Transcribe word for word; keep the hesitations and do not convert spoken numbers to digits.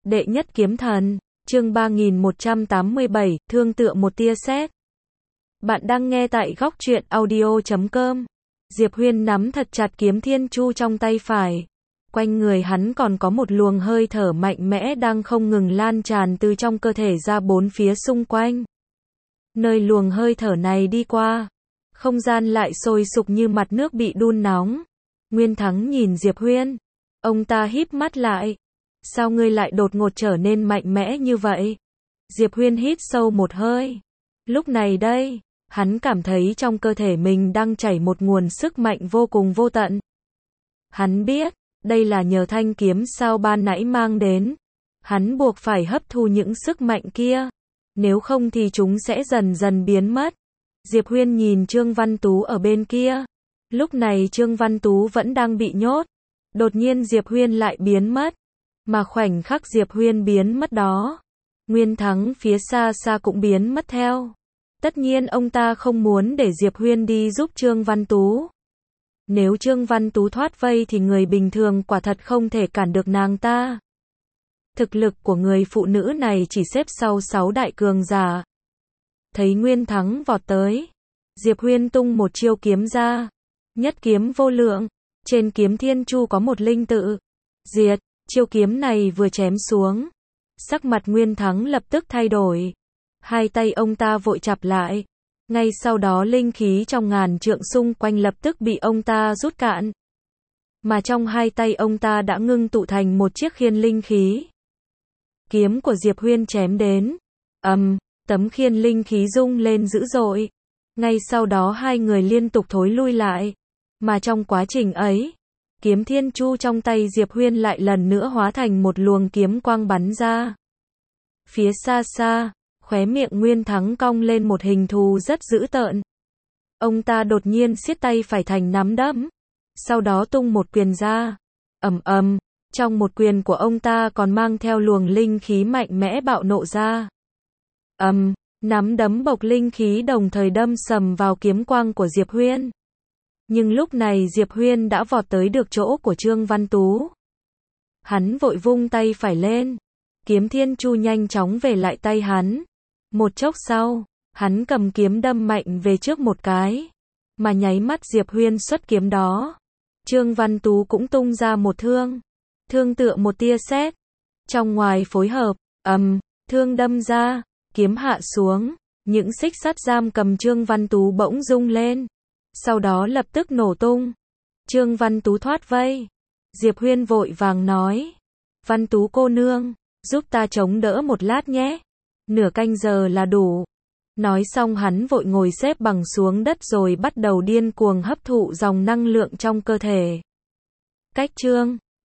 Đệ nhất kiếm thần, chương ba nghìn một trăm tám mươi bảy, thương tựa một tia sét. Bạn đang nghe tại góc truyện audio chấm com. Diệp Huyên nắm thật chặt kiếm thiên chu trong tay phải. Quanh người hắn còn có một luồng hơi thở mạnh mẽ đang không ngừng lan tràn từ trong cơ thể ra bốn phía xung quanh. Nơi luồng hơi thở này đi qua, không gian lại sôi sục như mặt nước bị đun nóng. Nguyên Thắng nhìn Diệp Huyên. Ông ta híp mắt lại. Sao ngươi lại đột ngột trở nên mạnh mẽ như vậy? Diệp Huyên hít sâu một hơi. Lúc này đây, hắn cảm thấy trong cơ thể mình đang chảy một nguồn sức mạnh vô cùng vô tận. Hắn biết, đây là nhờ thanh kiếm sao ban nãy mang đến. Hắn buộc phải hấp thu những sức mạnh kia. Nếu không thì chúng sẽ dần dần biến mất. Diệp Huyên nhìn Trương Văn Tú ở bên kia. Lúc này Trương Văn Tú vẫn đang bị nhốt. Đột nhiên Diệp Huyên lại biến mất. Mà khoảnh khắc Diệp Huyên biến mất đó, Nguyên Thắng phía xa xa cũng biến mất theo. Tất nhiên ông ta không muốn để Diệp Huyên đi giúp Trương Văn Tú. Nếu Trương Văn Tú thoát vây thì người bình thường quả thật không thể cản được nàng ta. Thực lực của người phụ nữ này chỉ xếp sau sáu đại cường giả. Thấy Nguyên Thắng vọt tới, Diệp Huyên tung một chiêu kiếm ra. Nhất kiếm vô lượng, trên kiếm thiên chu có một linh tự. Diệt. Chiêu kiếm này vừa chém xuống, sắc mặt Nguyên Thắng lập tức thay đổi. Hai tay ông ta vội chặp lại. Ngay sau đó linh khí trong ngàn trượng xung quanh lập tức bị ông ta rút cạn. Mà trong hai tay ông ta đã ngưng tụ thành một chiếc khiên linh khí. Kiếm của Diệp Huyên chém đến. Ầm, um, tấm khiên linh khí rung lên dữ dội. Ngay sau đó hai người liên tục thối lui lại. Mà trong quá trình ấy, kiếm thiên chu trong tay Diệp Huyên lại lần nữa hóa thành một luồng kiếm quang bắn ra. Phía xa xa, khóe miệng Nguyên Thắng cong lên một hình thù rất dữ tợn. Ông ta đột nhiên siết tay phải thành nắm đấm. Sau đó tung một quyền ra. Ầm ầm, trong một quyền của ông ta còn mang theo luồng linh khí mạnh mẽ bạo nộ ra. Ầm, nắm đấm bộc linh khí đồng thời đâm sầm vào kiếm quang của Diệp Huyên. Nhưng lúc này Diệp Huyên đã vọt tới được chỗ của Trương Văn Tú. Hắn vội vung tay phải lên. Kiếm thiên chu nhanh chóng về lại tay hắn. Một chốc sau, hắn cầm kiếm đâm mạnh về trước một cái. Mà nháy mắt Diệp Huyên xuất kiếm đó, Trương Văn Tú cũng tung ra một thương. Thương tựa một tia sét. Trong ngoài phối hợp, ầm, um, thương đâm ra, kiếm hạ xuống. Những xích sắt giam cầm Trương Văn Tú bỗng rung lên. Sau đó lập tức nổ tung. Trương Văn Tú thoát vây. Diệp Huyên vội vàng nói. Văn Tú cô nương, giúp ta chống đỡ một lát nhé. Nửa canh giờ là đủ. Nói xong hắn vội ngồi xếp bằng xuống đất rồi bắt đầu điên cuồng hấp thụ dòng năng lượng trong cơ thể. Cách chương